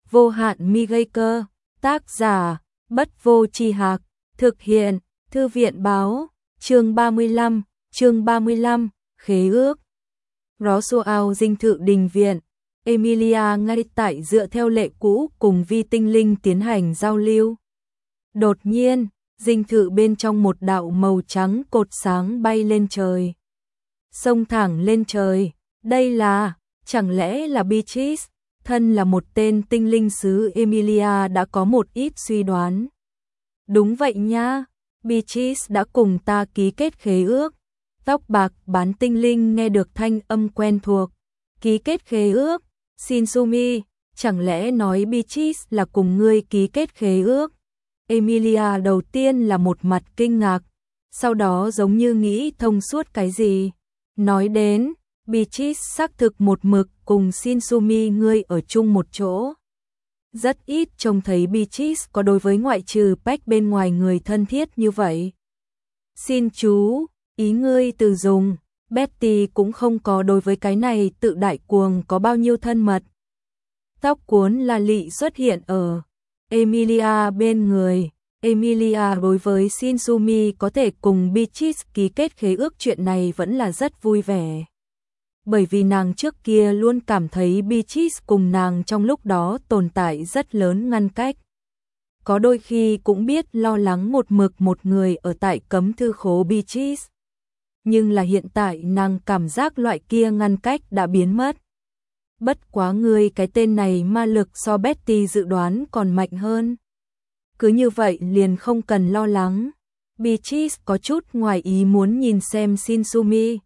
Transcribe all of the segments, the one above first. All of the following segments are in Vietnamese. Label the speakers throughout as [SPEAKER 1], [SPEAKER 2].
[SPEAKER 1] Vô hạn mi gây cơ. Tác giả, Bất Vô Tri Hạc. Thực hiện, Thư viện Báo. Chương 35, Khế ước. Roswell dinh thự đình viện. Emilia ngay tại dựa theo lệ cũ cùng vi tinh linh tiến hành giao lưu. Đột nhiên, dinh thự bên trong một đạo màu trắng cột sáng bay lên trời. Xông thẳng lên trời, đây là, chẳng lẽ là Beatrice? Thân là một tên tinh linh sứ, Emilia đã có một ít suy đoán. Đúng vậy nha, Beatrice đã cùng ta ký kết khế ước. Tóc bạc bán tinh linh nghe được thanh âm quen thuộc. Ký kết khế ước, Shinsumi, chẳng lẽ nói Beatrice là cùng ngươi ký kết khế ước? Emilia đầu tiên là một mặt kinh ngạc, sau đó giống như nghĩ thông suốt cái gì. Nói đến, Beatrice xác thực một mực cùng Shinsumi ngươi ở chung một chỗ. Rất ít trông thấy Beatrice có đối với ngoại trừ Peck bên ngoài người thân thiết như vậy. Xin chú, ý ngươi từ dùng, Betty cũng không có đối với cái này tự đại cuồng có bao nhiêu thân mật. Tóc cuốn là lị xuất hiện ở Emilia bên người. Emilia đối với Shinsumi có thể cùng Beatrice ký kết khế ước chuyện này vẫn là rất vui vẻ. Bởi vì nàng trước kia luôn cảm thấy Beatrice cùng nàng trong lúc đó tồn tại rất lớn ngăn cách. Có đôi khi cũng biết lo lắng một mực một người ở tại cấm thư khố Beatrice. Nhưng là hiện tại nàng cảm giác loại kia ngăn cách đã biến mất. Bất quá ngươi cái tên này ma lực so Betty dự đoán còn mạnh hơn. Cứ như vậy liền không cần lo lắng. Beatrice có chút ngoài ý muốn nhìn xem Shinsumi.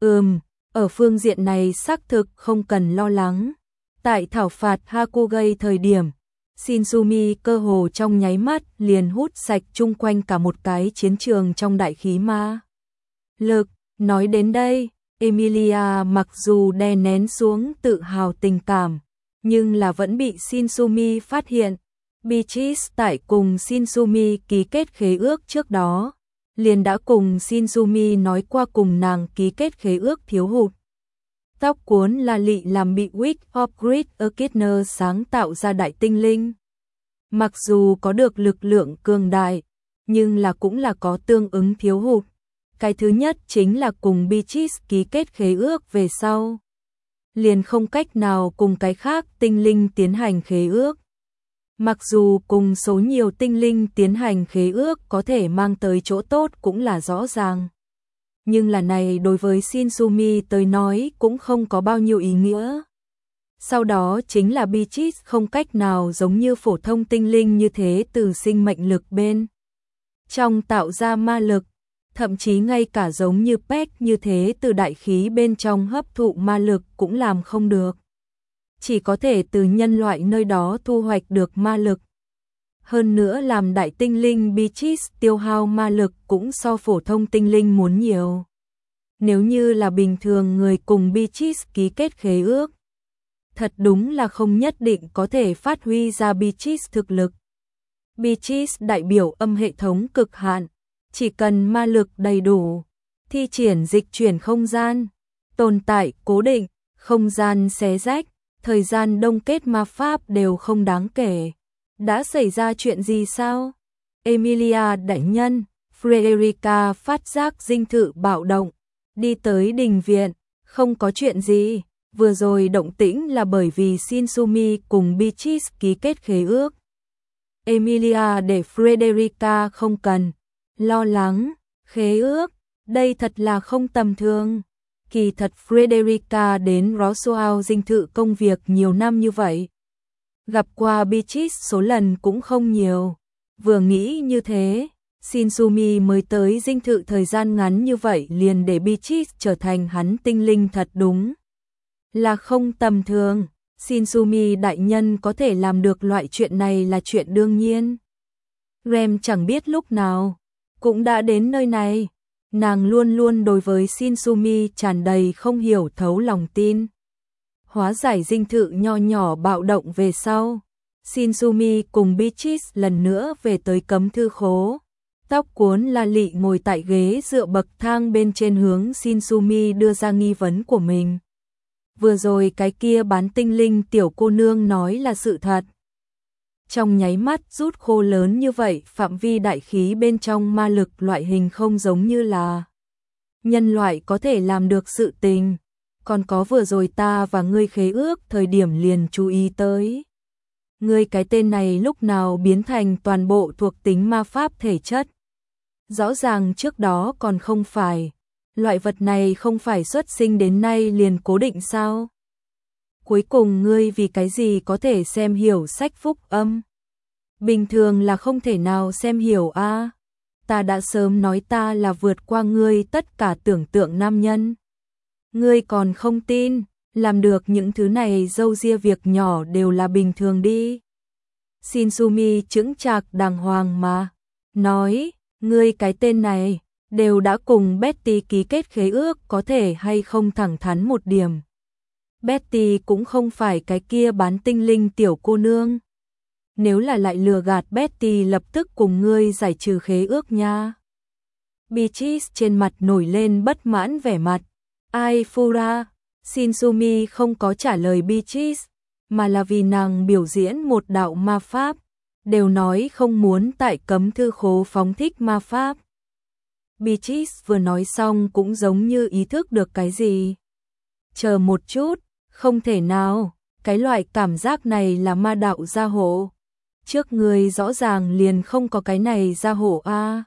[SPEAKER 1] Ở phương diện này xác thực không cần lo lắng. Tại thảo phạt Hakugai thời điểm, Shinsumi cơ hồ trong nháy mắt liền hút sạch chung quanh cả một cái chiến trường trong đại khí ma lực. Nói đến đây, Emilia mặc dù đè nén xuống tự hào tình cảm, nhưng là vẫn bị Shinsumi phát hiện. Beatrice tại cùng Shinsumi ký kết khế ước trước đó, liền đã cùng Shinsumi nói qua cùng nàng ký kết khế ước thiếu hụt. Tóc cuốn là lị làm bị Witch of Great Echidna sáng tạo ra đại tinh linh. Mặc dù có được lực lượng cường đại, nhưng là cũng là có tương ứng thiếu hụt. Cái thứ nhất chính là cùng Beatrice ký kết khế ước về sau, liền không cách nào cùng cái khác tinh linh tiến hành khế ước. Mặc dù cùng số nhiều tinh linh tiến hành khế ước có thể mang tới chỗ tốt cũng là rõ ràng. Nhưng là này đối với Shinsumi tới nói cũng không có bao nhiêu ý nghĩa. Sau đó chính là Beatrice không cách nào giống như phổ thông tinh linh như thế từ sinh mệnh lực bên trong tạo ra ma lực, thậm chí ngay cả giống như Peck như thế từ đại khí bên trong hấp thụ ma lực cũng làm không được. Chỉ có thể từ nhân loại nơi đó thu hoạch được ma lực. Hơn nữa làm đại tinh linh Beatrice tiêu hao ma lực cũng so phổ thông tinh linh muốn nhiều. Nếu như là bình thường người cùng Beatrice ký kết khế ước, thật đúng là không nhất định có thể phát huy ra Beatrice thực lực. Beatrice đại biểu âm hệ thống cực hạn, chỉ cần ma lực đầy đủ, thi triển dịch chuyển không gian, tồn tại cố định, không gian xé rách, thời gian đông kết ma pháp đều không đáng kể. Đã xảy ra chuyện gì sao? Emilia đại nhân, Frederica phát giác dinh thự bạo động, đi tới đình viện, không có chuyện gì, vừa rồi động tĩnh là bởi vì Shinsumi cùng Beatrice ký kết khế ước. Emilia để Frederica không cần lo lắng, khế ước, đây thật là không tầm thường. Kỳ thật Frederica đến Roswell dinh thự công việc nhiều năm như vậy, gặp qua Beatrice số lần cũng không nhiều. Vừa nghĩ như thế, Shinsumi mới tới dinh thự thời gian ngắn như vậy liền để Beatrice trở thành hắn tinh linh thật đúng là không tầm thường. Shinsumi đại nhân có thể làm được loại chuyện này là chuyện đương nhiên. Rem chẳng biết lúc nào cũng đã đến nơi này. Nàng luôn luôn đối với Shinsumi tràn đầy không hiểu thấu lòng tin. Hóa giải dinh thự nho nhỏ bạo động về sau, Shinsumi cùng Beatrice lần nữa về tới cấm thư khố. Tóc cuốn la lị ngồi tại ghế dựa bậc thang bên trên hướng Shinsumi đưa ra nghi vấn của mình. Vừa rồi cái kia bán tinh linh tiểu cô nương nói là sự thật. trong nháy mắt rút khô lớn như vậy, phạm vi đại khí bên trong ma lực loại hình không giống như là nhân loại có thể làm được sự tình. Còn có vừa rồi ta và ngươi khế ước thời điểm liền chú ý tới. Ngươi cái tên này lúc nào biến thành toàn bộ thuộc tính ma pháp thể chất. Rõ ràng trước đó còn không phải. Loại vật này không phải xuất sinh đến nay liền cố định sao? Cuối cùng ngươi vì cái gì có thể xem hiểu sách phúc âm? Bình thường là không thể nào xem hiểu a. Ta đã sớm nói ta là vượt qua ngươi tất cả tưởng tượng nam nhân. Ngươi còn không tin, làm được những thứ này dâu ria việc nhỏ đều là bình thường đi. Shinsumi chững chạc đàng hoàng mà, nói, ngươi cái tên này, đều đã cùng Betty ký kết khế ước, có thể hay không thẳng thắn một điểm. Betty cũng không phải cái kia bán tinh linh tiểu cô nương. Nếu là lại lừa gạt Betty lập tức cùng ngươi giải trừ khế ước nha. Beatrice trên mặt nổi lên bất mãn vẻ mặt. Ai Fura, Shinsumi không có trả lời Beatrice, mà là vì nàng biểu diễn một đạo ma pháp, đều nói không muốn tại cấm thư khố phóng thích ma pháp. Beatrice vừa nói xong cũng giống như ý thức được cái gì. Chờ một chút, không thể nào, cái loại cảm giác này là ma đạo gia hộ. Trước ngươi rõ ràng liền không có cái này gia hộ a.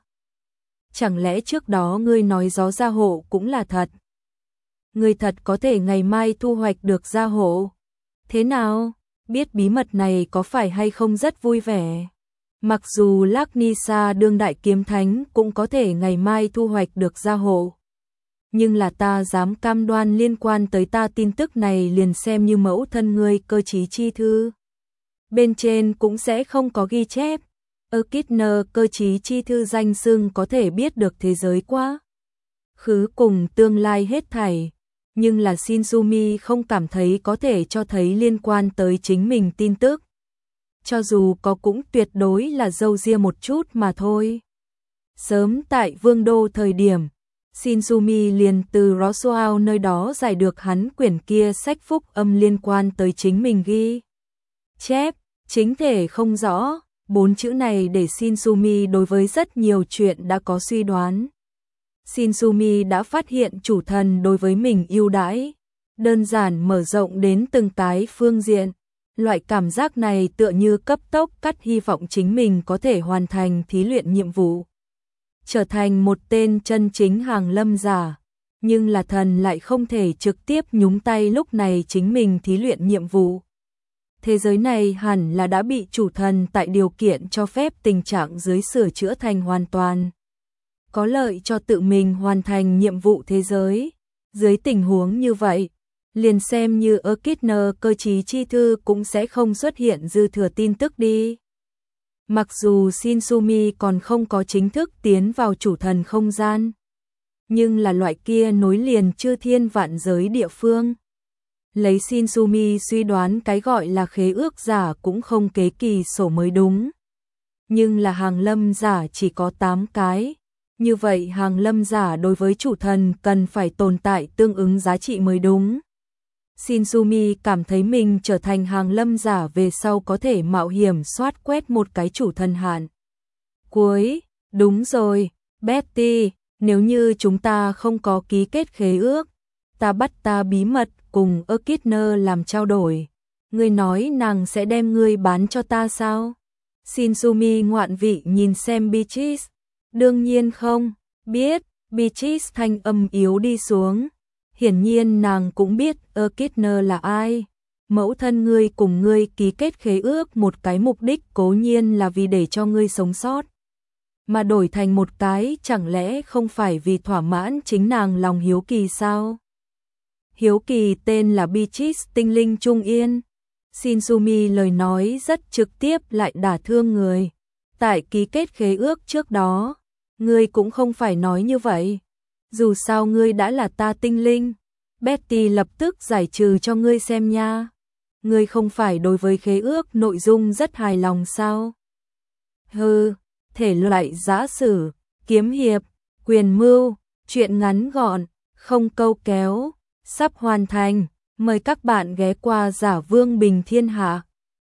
[SPEAKER 1] Chẳng lẽ trước đó ngươi nói gió gia hộ cũng là thật? Ngươi thật có thể ngày mai thu hoạch được gia hộ. Thế nào? Biết bí mật này có phải hay không rất vui vẻ? Mặc dù Laknisa đương đại kiếm thánh cũng có thể ngày mai thu hoạch được gia hộ. Nhưng là ta dám cam đoan liên quan tới ta tin tức này liền xem như mẫu thân ngươi cơ trí chi thư. Bên trên cũng sẽ không có ghi chép. Ekidner cơ trí chi thư danh xưng có thể biết được thế giới quá khứ cùng tương lai hết thảy. Nhưng là Shinsumi không cảm thấy có thể cho thấy liên quan tới chính mình tin tức. Cho dù có cũng tuyệt đối là dâu ria một chút mà thôi. Sớm tại Vương Đô thời điểm, Shinsumi liền từ Roswell nơi đó giải được hắn quyển kia sách phúc âm liên quan tới chính mình ghi chép, chính thể không rõ, 4 chữ này để Shinsumi đối với rất nhiều chuyện đã có suy đoán. Shinsumi đã phát hiện chủ thần đối với mình ưu đãi, đơn giản mở rộng đến từng cái phương diện. Loại cảm giác này tựa như cấp tốc cắt hy vọng chính mình có thể hoàn thành thí luyện nhiệm vụ. Trở thành một tên chân chính hàng lâm giả, nhưng là thần lại không thể trực tiếp nhúng tay lúc này chính mình thí luyện nhiệm vụ. Thế giới này hẳn là đã bị chủ thần tại điều kiện cho phép tình trạng dưới sửa chữa thành hoàn toàn. Có lợi cho tự mình hoàn thành nhiệm vụ thế giới. Dưới tình huống như vậy, liền xem như Ekidner cơ trí chi thư cũng sẽ không xuất hiện dư thừa tin tức đi. Mặc dù Shinsumi còn không có chính thức tiến vào chủ thần không gian, nhưng là loại kia nối liền chư thiên vạn giới địa phương. Lấy Shinsumi suy đoán cái gọi là khế ước giả cũng không kế kỳ sổ mới đúng. Nhưng là hàng lâm giả chỉ có 8 cái. Như vậy hàng lâm giả đối với chủ thần cần phải tồn tại tương ứng giá trị mới đúng. Shinsumi cảm thấy mình trở thành hàng lâm giả về sau có thể mạo hiểm soát quét một cái chủ thần hạn. Cuối, đúng rồi, Betty, nếu như chúng ta không có ký kết khế ước, ta bắt ta bí mật cùng Ekidner làm trao đổi. Ngươi nói nàng sẽ đem ngươi bán cho ta sao? Shinsumi ngoạn vị nhìn xem Beatrice. Đương nhiên không, biết, Beatrice thanh âm yếu đi xuống. Hiển nhiên nàng cũng biết Ekidner là ai. Mẫu thân ngươi cùng ngươi ký kết khế ước một cái mục đích cố nhiên là vì để cho ngươi sống sót. Mà đổi thành một cái chẳng lẽ không phải vì thỏa mãn chính nàng lòng hiếu kỳ sao? Hiếu kỳ tên là Beatrice tinh linh trung yên. Shinsumi lời nói rất trực tiếp lại đả thương người. Tại ký kết khế ước trước đó, ngươi cũng không phải nói như vậy. Dù sao ngươi đã là ta tinh linh, Betty lập tức giải trừ cho ngươi xem nha. Ngươi không phải đối với khế ước nội dung rất hài lòng sao? Hừ, thể loại giã sử, kiếm hiệp, quyền mưu, truyện ngắn gọn, không câu kéo, sắp hoàn thành. Mời các bạn ghé qua Giả Vương Bình Thiên Hạ.